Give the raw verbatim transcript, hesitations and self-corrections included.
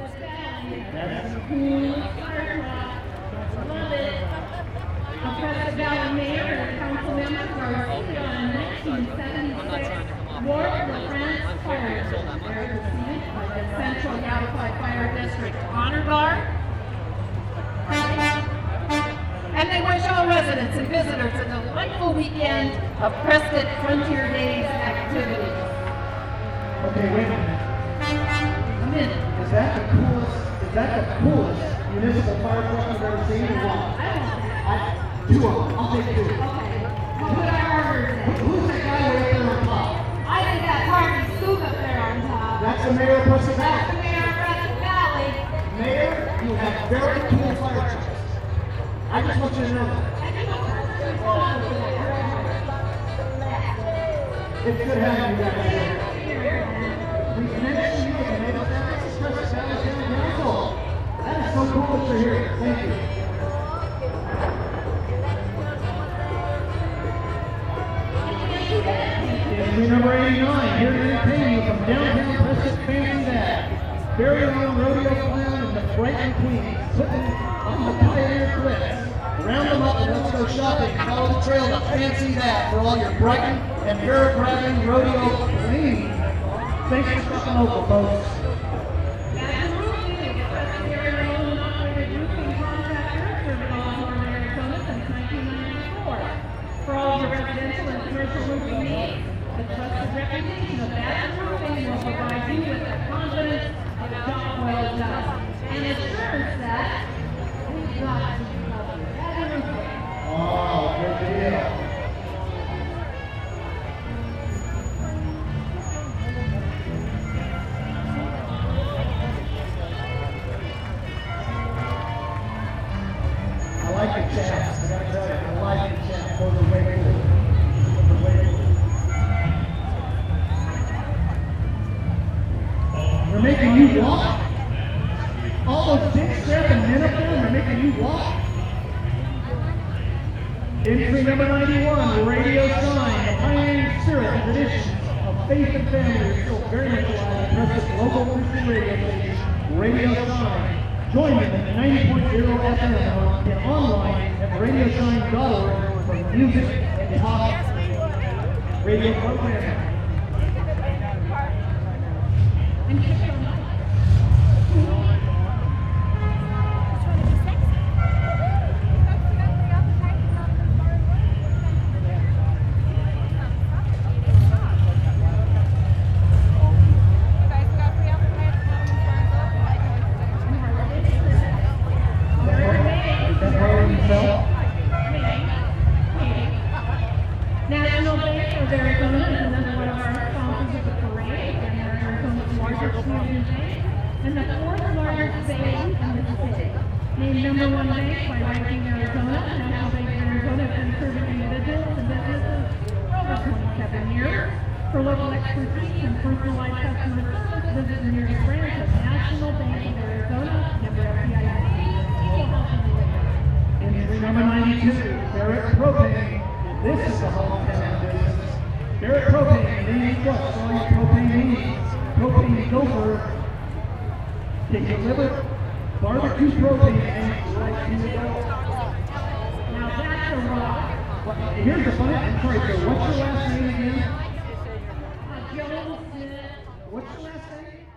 That's cool. Love it. The Prescott Valley Mayor and Council members are seated on nineteen seventy-six Ward LaFrance Fire District. They're received by the Central Yavapai Fire District Honor Guard. And they wish all residents and visitors a delightful weekend of Prescott Frontier Days activities. Okay, wait a minute. A minute. Is that the coolest, is that the coolest municipal fire truck I've ever seen or what? I don't know. I, two of them, I'll take two. Okay. We'll put our orders in. Who's that guy way up there on top? I think that's Harvey Scoop up there on top. That's the mayor of Prescott That's the Valley. mayor of Prescott Valley. Mayor, you have very cool fire trucks. I just want you to know that. It's good having you guys here. We mentioned you as a mayor of Prescott Valley County Council. That is so cool that you're here. Thank you. Entry number eighty-nine, here to entertain you from downtown Prescott Fancy That. Very own rodeo clown and the Brighton Queen, slipping on the Pioneer Cliffs. Round them up and let's go shopping. Follow the trail to Fancy That for all your Brighton and Barrett grabbing rodeo queen. Thanks for stopping over, folks. That's Roofing, a Prescott area owned and operated roofing contractor, serving all of Northern Arizona since nineteen ninety-four. For all your residential and commercial roofing needs, the trusted reputation of Baton Roofing will provide you with the confidence of a job well done and assurance that we've got you covered. Baton Roofing. Oh, good deal. I like the chaps. I gotta tell you, I like the chaps. Those are way cool. Those are way cool. They're making you walk. All those big strapping men up there, they're making you walk. Entry number ninety-one, the radio sign, the pioneering spirit and tradition of faith and family is still very much alive in Prescott's local Christian radio station, Radio Sign. Join them at ninety point zero F M and online at radio sign dot org for music and talk radio programming. National Bank of Arizona is another one of our sponsors of the parade, and they're Arizona's largest community bank, and the fourth largest bank in the state. Named number one bank by Ranking Arizona, National Bank of Arizona has been serving individuals and businesses for over twenty-seven years. For local expertise and personalized customer service, visit the nearest branch of National Bank of Arizona, member F D I C, equal housing lender. Entry number ninety-two, Barrett Propane. This is the hometown business. Barrett Propane, name plus all your propane needs. Propane Gopher. They deliver barbecue propane tanks right to the door. Now that's a rock. Well, here's the funny, I'm sorry, sir, what's your last name again? Uh, Joe Smith. What's your last name?